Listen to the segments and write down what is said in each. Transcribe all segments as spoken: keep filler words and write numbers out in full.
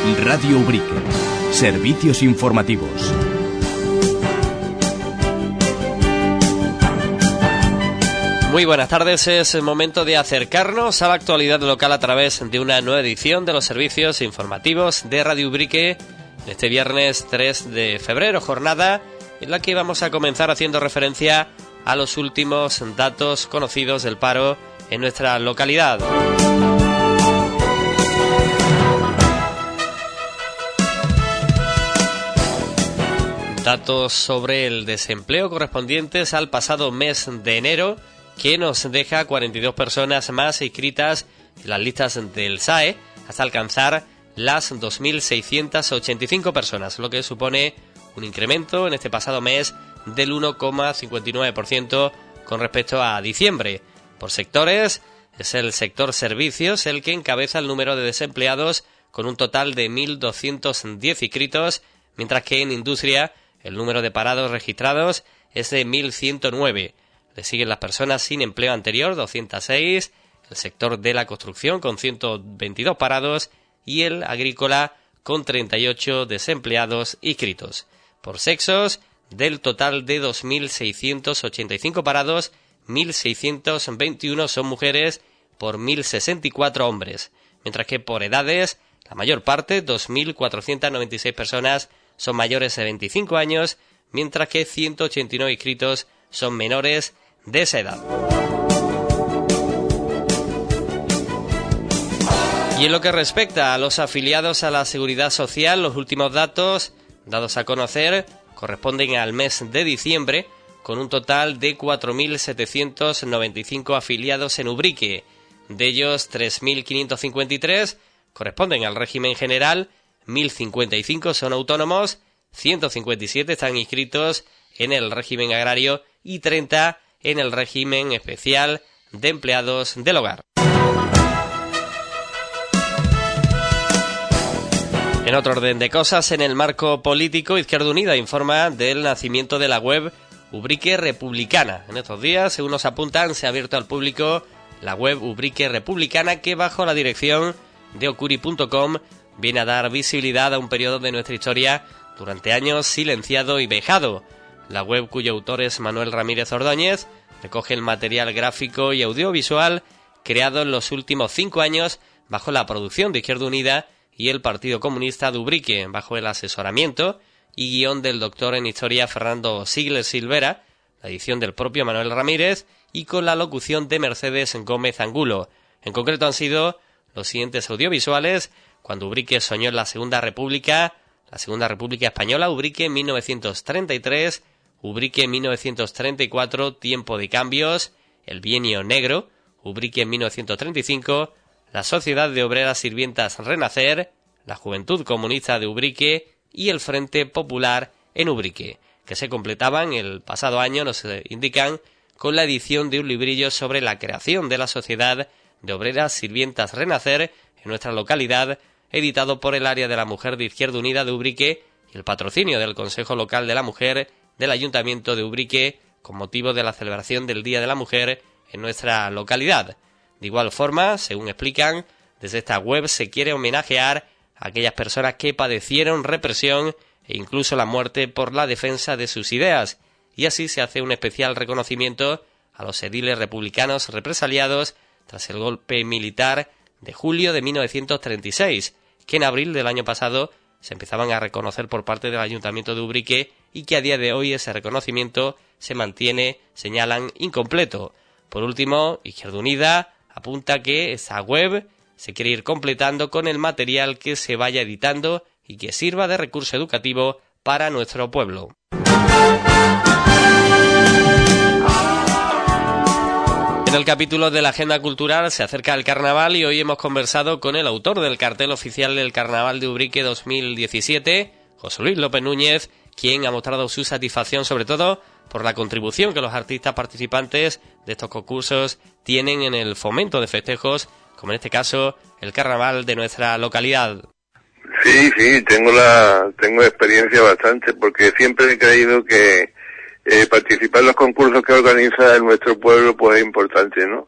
Radio Ubrique. Servicios informativos. Muy buenas tardes, es el momento de acercarnos a la actualidad local a través de una nueva edición de los servicios informativos de Radio Ubrique en este viernes tres de febrero, jornada en la que vamos a comenzar haciendo referencia a los últimos datos conocidos del paro en nuestra localidad. Datos sobre el desempleo correspondientes al pasado mes de enero, que nos deja cuarenta y dos personas más inscritas en las listas del S A E hasta alcanzar las dos mil seiscientas ochenta y cinco personas, lo que supone un incremento en este pasado mes del uno coma cincuenta y nueve por ciento con respecto a diciembre. Por sectores, es el sector servicios el que encabeza el número de desempleados con un total de mil doscientos diez inscritos, mientras que en industria el número de parados registrados es de mil ciento nueve. Le siguen las personas sin empleo anterior, doscientos seis, el sector de la construcción con ciento veintidós parados y el agrícola con treinta y ocho desempleados inscritos. Por sexos, del total de dos mil seiscientos ochenta y cinco parados, mil seiscientos veintiuno son mujeres por mil sesenta y cuatro hombres, mientras que por edades, la mayor parte, dos mil cuatrocientas noventa y seis personas, son mayores de veinticinco años, mientras que ciento ochenta y nueve inscritos son menores de esa edad. Y en lo que respecta a los afiliados a la Seguridad Social, los últimos datos dados a conocer corresponden al mes de diciembre, con un total de cuatro mil setecientos noventa y cinco afiliados en Ubrique. De ellos, tres mil quinientos cincuenta y tres corresponden al régimen general, mil cincuenta y cinco son autónomos, ciento cincuenta y siete están inscritos en el régimen agrario y treinta en el régimen especial de empleados del hogar. En otro orden de cosas, en el marco político, Izquierda Unida informa del nacimiento de la web Ubrique Republicana. En estos días, según nos apuntan, se ha abierto al público la web Ubrique Republicana, que bajo la dirección de ocuri punto com viene a dar visibilidad a un periodo de nuestra historia durante años silenciado y vejado. La web, cuyo autor es Manuel Ramírez Ordóñez, recoge el material gráfico y audiovisual creado en los últimos cinco años bajo la producción de Izquierda Unida y el Partido Comunista de Ubrique, bajo el asesoramiento y guión del doctor en Historia Fernando Sigles Silvera, la edición del propio Manuel Ramírez y con la locución de Mercedes Gómez Angulo. En concreto han sido los siguientes audiovisuales: Cuando Ubrique soñó en la Segunda República, la Segunda República Española, Ubrique mil novecientos treinta y tres, Ubrique mil novecientos treinta y cuatro, Tiempo de Cambios, El Bienio Negro, Ubrique mil novecientos treinta y cinco, La Sociedad de Obreras Sirvientas Renacer, La Juventud Comunista de Ubrique y El Frente Popular en Ubrique, que se completaban el pasado año, nos indican, con la edición de un librillo sobre la creación de la Sociedad de Obreras Sirvientas Renacer en nuestra localidad, editado por el Área de la Mujer de Izquierda Unida de Ubrique y el patrocinio del Consejo Local de la Mujer del Ayuntamiento de Ubrique con motivo de la celebración del Día de la Mujer en nuestra localidad. De igual forma, según explican, desde esta web se quiere homenajear a aquellas personas que padecieron represión e incluso la muerte por la defensa de sus ideas, y así se hace un especial reconocimiento a los ediles republicanos represaliados tras el golpe militar de julio de mil novecientos treinta y seis, que en abril del año pasado se empezaban a reconocer por parte del Ayuntamiento de Ubrique y que a día de hoy ese reconocimiento se mantiene, señalan, incompleto. Por último, Izquierda Unida apunta que esa web se quiere ir completando con el material que se vaya editando y que sirva de recurso educativo para nuestro pueblo. En el capítulo de la agenda cultural se acerca el carnaval y hoy hemos conversado con el autor del cartel oficial del Carnaval de Ubrique dos mil diecisiete, José Luis López Núñez, quien ha mostrado su satisfacción sobre todo por la contribución que los artistas participantes de estos concursos tienen en el fomento de festejos, como en este caso el carnaval de nuestra localidad. Sí, sí, tengo la tengo experiencia bastante, porque siempre he creído que eh, participar en los concursos que organiza nuestro pueblo pues es importante, ¿no?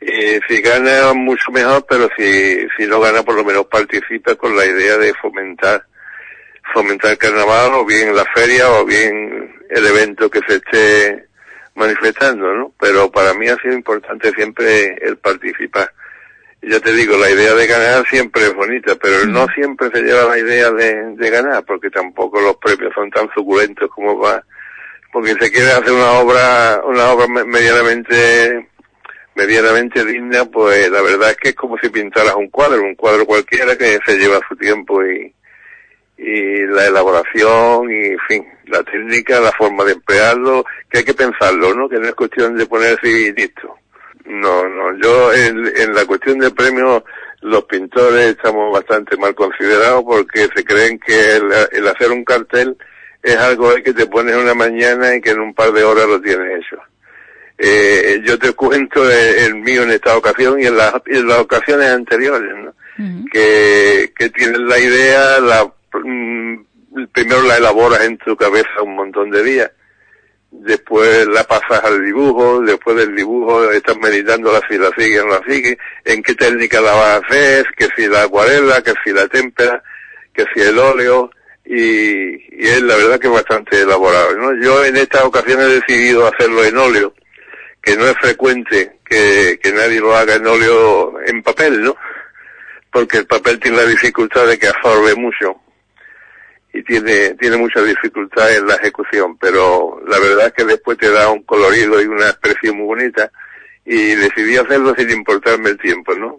Eh, si gana mucho mejor, pero si, si no gana por lo menos participa con la idea de fomentar, fomentar el carnaval o bien la feria o bien el evento que se esté manifestando, ¿no? Pero para mí ha sido importante siempre el participar. Ya te digo, la idea de ganar siempre es bonita, pero no siempre se lleva la idea de, de ganar, porque tampoco los premios son tan suculentos como va, porque se quiere hacer una obra, una obra medianamente, medianamente digna, pues la verdad es que es como si pintaras un cuadro, un cuadro cualquiera que se lleva su tiempo y, y la elaboración y, en fin, la técnica, la forma de emplearlo, que hay que pensarlo, ¿no? Que no es cuestión de ponerse y listo. No, no, yo en, en la cuestión de premios, los pintores estamos bastante mal considerados porque se creen que el, el hacer un cartel es algo que te pones una mañana y que en un par de horas lo tienes hecho. Eh, yo te cuento el, el mío en esta ocasión y en, la, en las ocasiones anteriores, ¿no? Uh-huh. Que, que tienes la idea, la, mm, primero la elaboras en tu cabeza un montón de días. Después la pasas al dibujo, después del dibujo estás meditando si la sigue o no la sigue, en qué técnica la vas a hacer, que si la acuarela, que si la témpera, que si el óleo, y, y es la verdad que es bastante elaborado, ¿no? Yo en esta ocasión he decidido hacerlo en óleo, que no es frecuente que, que nadie lo haga en óleo en papel, ¿no? Porque el papel tiene la dificultad de que absorbe mucho. Y tiene tiene mucha dificultad en la ejecución, pero la verdad es que después te da un colorido y una expresión muy bonita, y decidí hacerlo sin importarme el tiempo, ¿no?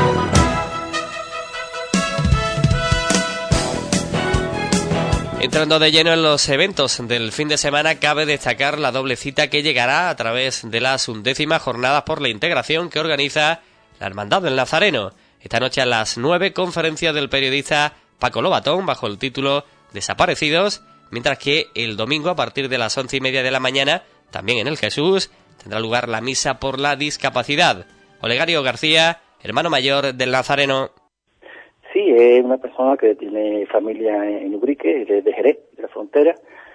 Entrando de lleno en los eventos del fin de semana, cabe destacar la doble cita que llegará a través de las undécimas jornadas por la integración que organiza la Hermandad del Nazareno. Esta noche a las nueve, conferencia del periodista Paco Lobatón bajo el título Desaparecidos, mientras que el domingo a partir de las once y media de la mañana, también en el Jesús, tendrá lugar la misa por la discapacidad. Olegario García, hermano mayor del Nazareno. Sí, es una persona que tiene familia en Ubrique, de, de Jerez, de la frontera,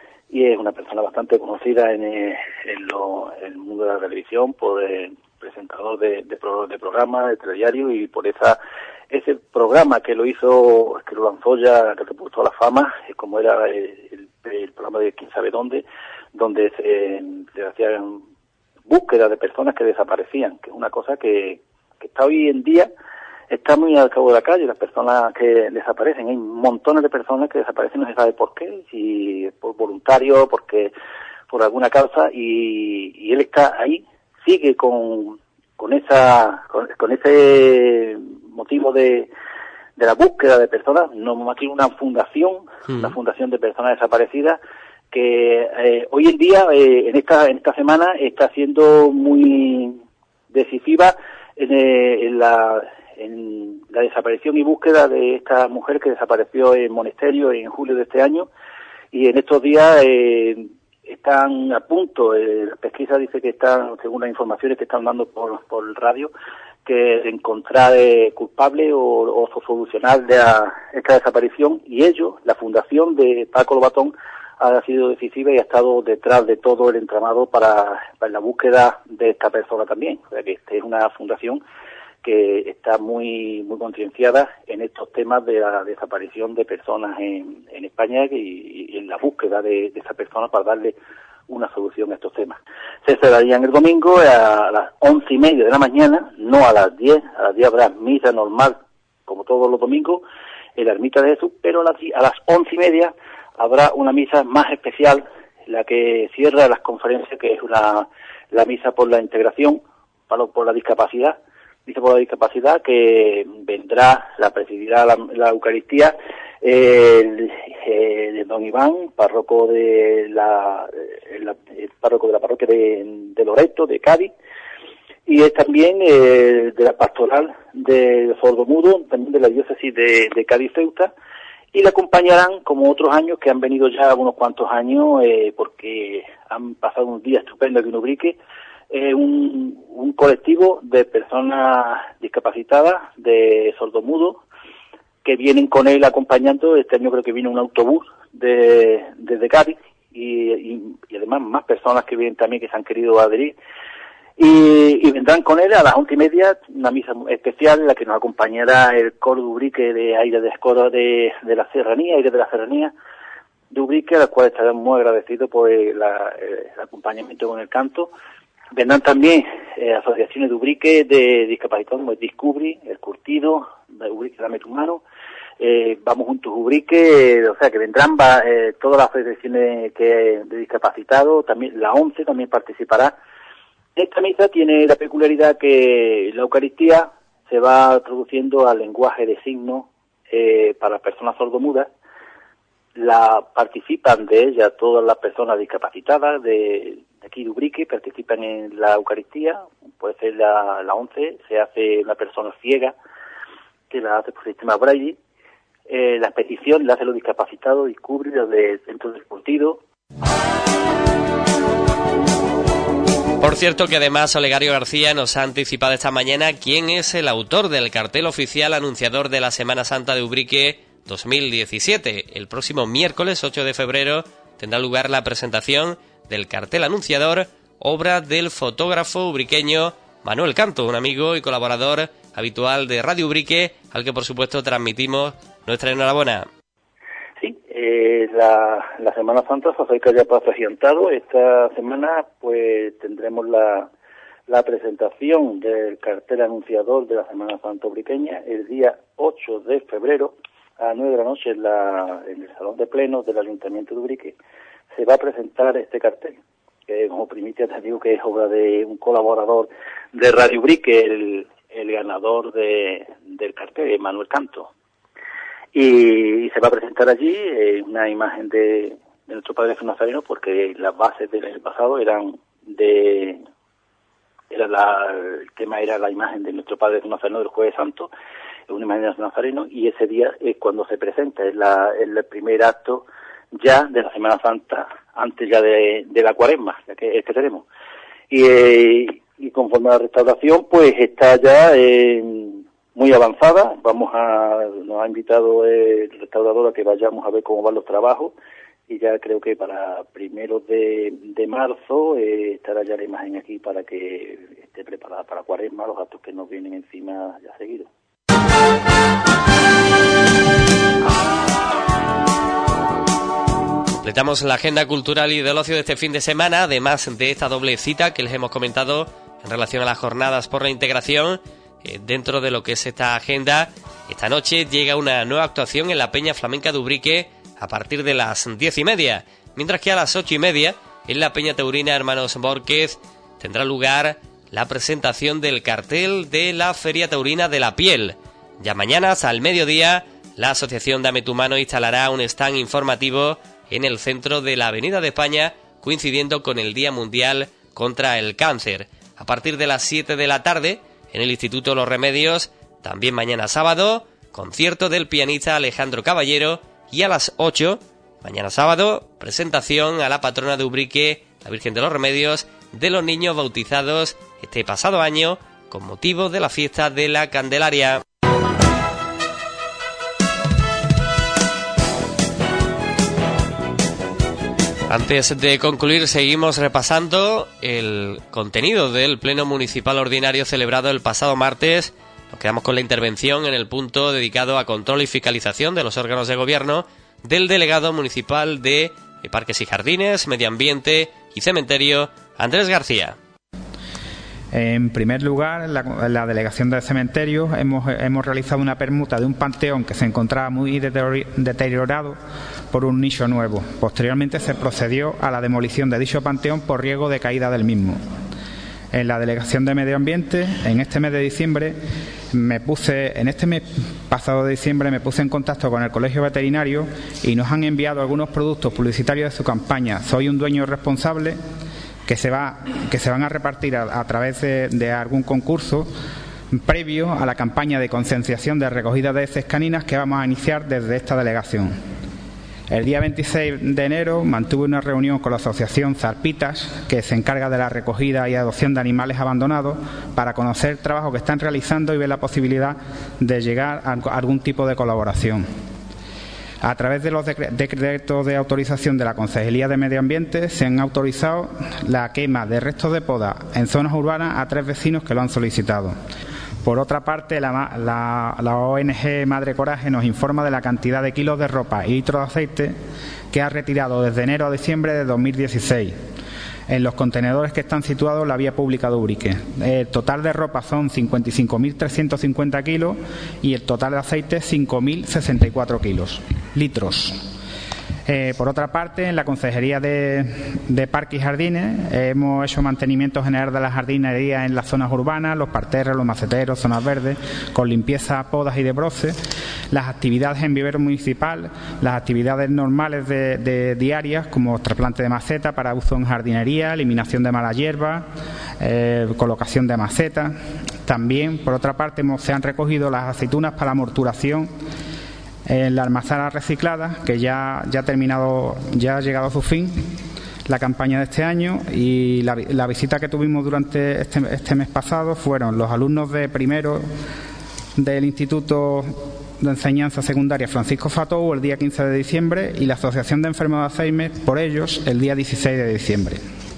y es una persona bastante conocida en, en, lo, en el mundo de la televisión por el presentador de, de, pro, de programas, de telediario, y por esa ese programa que lo hizo, que lo lanzó ya, que le puso a la fama, como era el, el, el programa de quién sabe dónde, donde se, se hacían búsquedas de personas que desaparecían, que es una cosa que, que está hoy en día, está muy al cabo de la calle, las personas que desaparecen. Hay montones de personas que desaparecen, no se sabe por qué, si por voluntario, porque por alguna causa, y, y él está ahí, sigue con con esa con, con ese motivo de de la búsqueda de personas. No más que una fundación, mm. una fundación de personas desaparecidas que eh, hoy en día eh, en esta en esta semana está siendo muy decisiva en, eh, en la en la desaparición y búsqueda de esta mujer que desapareció en Monesterio en julio de este año, y en estos días eh, están a punto, eh, la pesquisa dice que están, según las informaciones que están dando por, por el radio, que de encontrar eh, culpable o, o solucionar de a, esta desaparición, y ellos, la fundación de Paco Lobatón, ha sido decisiva y ha estado detrás de todo el entramado para, para la búsqueda de esta persona también. O sea que esta es una fundación que está muy muy concienciada en estos temas de la desaparición de personas en, en España y, y en la búsqueda de, de esa persona para darle una solución a estos temas. Se celebrarían el domingo a las once y media de la mañana, no a las diez. A las diez habrá misa normal, como todos los domingos, en la Ermita de Jesús, pero a las, a las once y media habrá una misa más especial, la que cierra las conferencias, que es una la misa por la integración, por, por la discapacidad, dice por la discapacidad, que vendrá, la presidirá la, la Eucaristía, el, el don Iván, párroco de la, el, el párroco de la parroquia de, de Loreto, de Cádiz, y es también eh, de la pastoral de Sordomudo, también de la diócesis de, de Cádiz-Ceuta, y le acompañarán, como otros años, que han venido ya unos cuantos años, eh, porque han pasado un día estupendo aquí en Ubrique, eh, un, un colectivo de personas discapacitadas, de sordomudos, que vienen con él acompañando. Este año creo que viene un autobús de, desde Cádiz, y, y, y además más personas que vienen también, que se han querido adherir. Y, y vendrán con él a las once y media una misa especial en la que nos acompañará el coro de Ubrique de Aire de Escoro de, de la Serranía, Aire de la Serranía de Ubrique, a la cual estarán muy agradecidos por el, la, el acompañamiento con el canto. Vendrán también eh, asociaciones de Ubrique de discapacitados como el Discubri, el Curtido, de Ubrique Dame tu Mano, eh, Vamos Juntos Ubrique, eh, o sea que vendrán va, eh, todas las asociaciones que, de discapacitados, también la ONCE también participará. Esta misa tiene la peculiaridad que la Eucaristía se va traduciendo al lenguaje de signos eh, para personas sordomudas. La participan de ella todas las personas discapacitadas de, de aquí de Ubrique, participan en la Eucaristía, puede ser la, la once, se hace una persona ciega que la hace por sistema Braille, eh, las peticiones las hace los discapacitados, descubre los de Centro del Curtido. Por cierto que además Olegario García nos ha anticipado esta mañana quién es el autor del cartel oficial anunciador de la Semana Santa de Ubrique dos mil diecisiete. El próximo miércoles ocho de febrero tendrá lugar la presentación del cartel anunciador, obra del fotógrafo ubriqueño Manuel Canto, un amigo y colaborador habitual de Radio Ubrique, al que por supuesto transmitimos nuestra enhorabuena. Sí, eh, la, la Semana Santa se acerca ya paso agigantado. Esta semana pues tendremos la, la presentación del cartel anunciador de la Semana Santa ubriqueña el día ocho de febrero a las nueve de la noche en, la, en el Salón de Plenos del Ayuntamiento de Ubrique. Se va a presentar este cartel, que como primicia te digo que es obra de un colaborador de Radio Ubrique, el, el ganador de, del cartel, Manuel Canto. Y, y se va a presentar allí eh, una imagen de, de nuestro Padre Jesús Nazareno, porque las bases del año pasado eran de... Era la, el tema era la imagen de nuestro Padre Jesús Nazareno del Jueves Santo, una imagen de Nazareno, y ese día es cuando se presenta, es, la, es el primer acto ya de la Semana Santa, antes ya de, de la Cuaresma, ya que es que tenemos. Y, eh, y conforme a la restauración, pues está ya eh, muy avanzada. Vamos a, nos ha invitado el restaurador a que vayamos a ver cómo van los trabajos, y ya creo que para primeros de, de marzo eh, estará ya la imagen aquí para que esté preparada para Cuaresma, los actos que nos vienen encima ya seguidos. Completamos la agenda cultural y del ocio de este fin de semana, además de esta doble cita que les hemos comentado en relación a las jornadas por la integración. Eh, dentro de lo que es esta agenda, esta noche llega una nueva actuación en la Peña Flamenca de Ubrique a partir de las diez y media, mientras que a las ocho y media en la Peña Taurina Hermanos Borquez tendrá lugar la presentación del cartel de la Feria Taurina de la Piel. Ya mañana, al mediodía, la Asociación Dame tu Mano instalará un stand informativo en el centro de la Avenida de España, coincidiendo con el Día Mundial contra el Cáncer. A partir de las siete de la tarde, en el Instituto Los Remedios, también mañana sábado, concierto del pianista Alejandro Caballero, y a las ocho, mañana sábado, presentación a la patrona de Ubrique, la Virgen de los Remedios, de los niños bautizados este pasado año con motivo de la fiesta de la Candelaria. Antes de concluir, seguimos repasando el contenido del Pleno Municipal Ordinario celebrado el pasado martes. Nos quedamos con la intervención en el punto dedicado a control y fiscalización de los órganos de gobierno del delegado municipal de Parques y Jardines, Medio Ambiente y Cementerio, Andrés García. En primer lugar, la, la Delegación de Cementerios hemos, hemos realizado una permuta de un panteón que se encontraba muy deteriorado por un nicho nuevo. Posteriormente se procedió a la demolición de dicho panteón por riesgo de caída del mismo. En la Delegación de Medio Ambiente, en este mes de diciembre, me puse, en este mes pasado de diciembre, me puse en contacto con el Colegio Veterinario y nos han enviado algunos productos publicitarios de su campaña Soy un dueño responsable, que se va, que se van a repartir a, a través de, de algún concurso previo a la campaña de concienciación de recogida de heces caninas que vamos a iniciar desde esta delegación. El día veintiséis de enero mantuve una reunión con la asociación Zarpitas, que se encarga de la recogida y adopción de animales abandonados, para conocer el trabajo que están realizando y ver la posibilidad de llegar a algún tipo de colaboración. A través de los decretos de autorización de la Concejalía de Medio Ambiente se han autorizado la quema de restos de poda en zonas urbanas a tres vecinos que lo han solicitado. Por otra parte, la, la, la O N G Madre Coraje nos informa de la cantidad de kilos de ropa y litros de aceite que ha retirado desde enero a diciembre de dos mil dieciséis en los contenedores que están situados en la vía pública de Ubrique. El total de ropa son cincuenta y cinco mil trescientos cincuenta kilos y el total de aceite cinco mil sesenta y cuatro kilos, litros. Eh, por otra parte, en la Consejería de, de Parques y Jardines eh, hemos hecho mantenimiento general de las jardinerías en las zonas urbanas, los parterres, los maceteros, zonas verdes, con limpieza, podas y desbroce, las actividades en vivero municipal, las actividades normales de, de diarias como trasplante de maceta para uso en jardinería, eliminación de mala hierba, eh, colocación de macetas. También, por otra parte, hemos, se han recogido las aceitunas para la morturación en la almazara reciclada, que ya, ya ha terminado, ya ha llegado a su fin la campaña de este año, y la, la visita que tuvimos durante este, este mes pasado fueron los alumnos de primero del Instituto de Enseñanza Secundaria Francisco Fatou el día quince de diciembre y la Asociación de Enfermos de Alzheimer por ellos el día dieciséis de diciembre.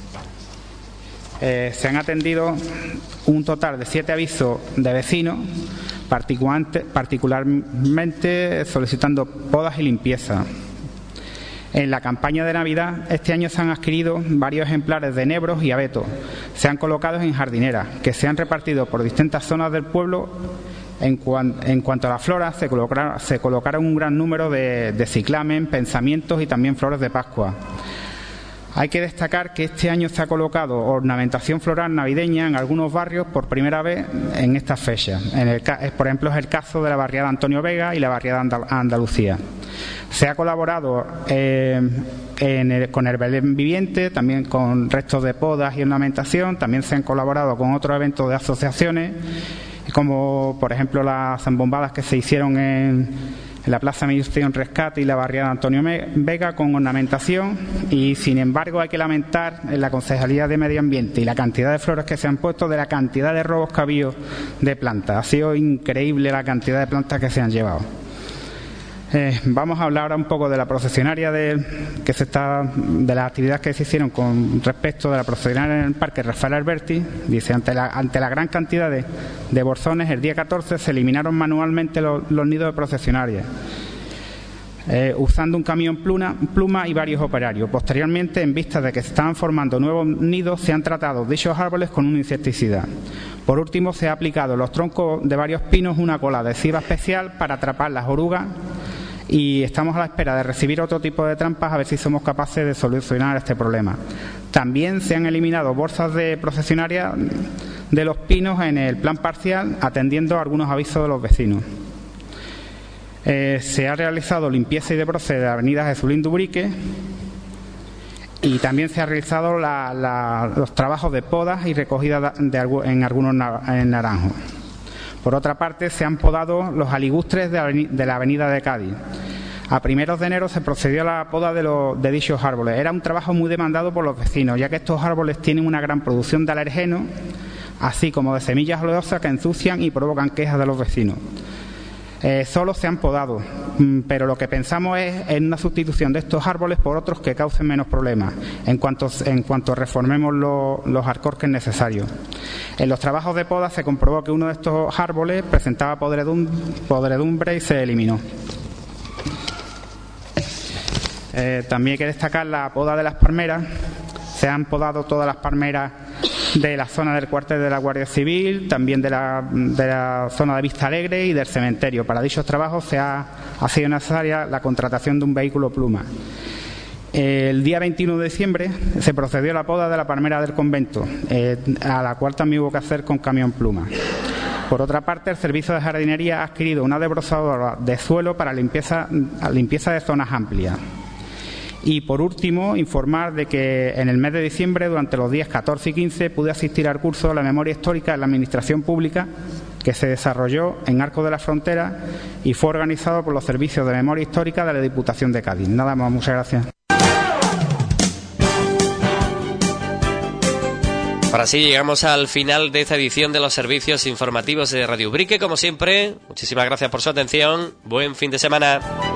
Eh, se han atendido un total de siete avisos de vecinos, particularmente, particularmente solicitando podas y limpieza. En la campaña de Navidad este año se han adquirido varios ejemplares de enebros y abetos. Se han colocado en jardineras que se han repartido por distintas zonas del pueblo. En, cuan, en cuanto a la flora, se colocaron, se colocaron un gran número de, de ciclamen, pensamientos y también flores de Pascua. Hay que destacar que este año se ha colocado ornamentación floral navideña en algunos barrios por primera vez en estas fechas. En el, por ejemplo, es el caso de la barriada Antonio Vega y la barriada Andal- Andalucía. Se ha colaborado eh, en el, con el Belén Viviente, también con restos de podas y ornamentación. También se han colaborado con otros eventos de asociaciones, como por ejemplo las zambombadas que se hicieron en en la Plaza Misión Rescate y la barriada Antonio Vega con ornamentación. Y sin embargo hay que lamentar en la Concejalía de Medio Ambiente y la cantidad de flores que se han puesto, de la cantidad de robos que ha habido de plantas. Ha sido increíble la cantidad de plantas que se han llevado. Eh, vamos a hablar ahora un poco de la procesionaria de, que se está, de las actividades que se hicieron con respecto de la procesionaria en el Parque Rafael Alberti. Dice, ante la, ante la gran cantidad de, de borzones, el día catorce se eliminaron manualmente los, los nidos de procesionarias, eh, usando un camión pluma, pluma y varios operarios. Posteriormente, en vista de que se estaban formando nuevos nidos, se han tratado dichos árboles con un insecticida. Por último, se ha aplicado en los troncos de varios pinos una cola adhesiva especial para atrapar las orugas, y estamos a la espera de recibir otro tipo de trampas a ver si somos capaces de solucionar este problema. También se han eliminado bolsas de procesionaria de los pinos en el plan parcial, atendiendo a algunos avisos de los vecinos. Eh, se ha realizado limpieza y desbroce de la avenida Jesulín de Ubrique, y también se han realizado la, la, los trabajos de podas y recogida de, de, en algunos na, en naranjos. Por otra parte, se han podado los aligustres de la avenida de Cádiz. A primeros de enero se procedió a la poda de, los, de dichos árboles. Era un trabajo muy demandado por los vecinos, ya que estos árboles tienen una gran producción de alergenos, así como de semillas oleosas que ensucian y provocan quejas de los vecinos. Eh, solo se han podado, pero lo que pensamos es en una sustitución de estos árboles por otros que causen menos problemas, en cuanto, en cuanto reformemos lo, los alcorques necesarios. En los trabajos de poda se comprobó que uno de estos árboles presentaba podredum, podredumbre y se eliminó. Eh, también hay que destacar la poda de las palmeras. Se han podado todas las palmeras de la zona del cuartel de la Guardia Civil, también de la, de la zona de Vista Alegre y del cementerio. Para dichos trabajos se ha, ha sido necesaria la contratación de un vehículo pluma. El día veintiuno de diciembre se procedió a la poda de la palmera del convento, eh, a la cual también hubo que hacer con camión pluma. Por otra parte, el Servicio de Jardinería ha adquirido una desbrozadora de suelo para limpieza, limpieza de zonas amplias. Y por último, informar de que en el mes de diciembre, durante los días catorce y quince, pude asistir al curso de la memoria histórica en la Administración Pública, que se desarrolló en Arcos de la Frontera y fue organizado por los Servicios de Memoria Histórica de la Diputación de Cádiz. Nada más, muchas gracias. Ahora sí, llegamos al final de esta edición de los servicios informativos de Radio Ubrique. Como siempre, muchísimas gracias por su atención. Buen fin de semana.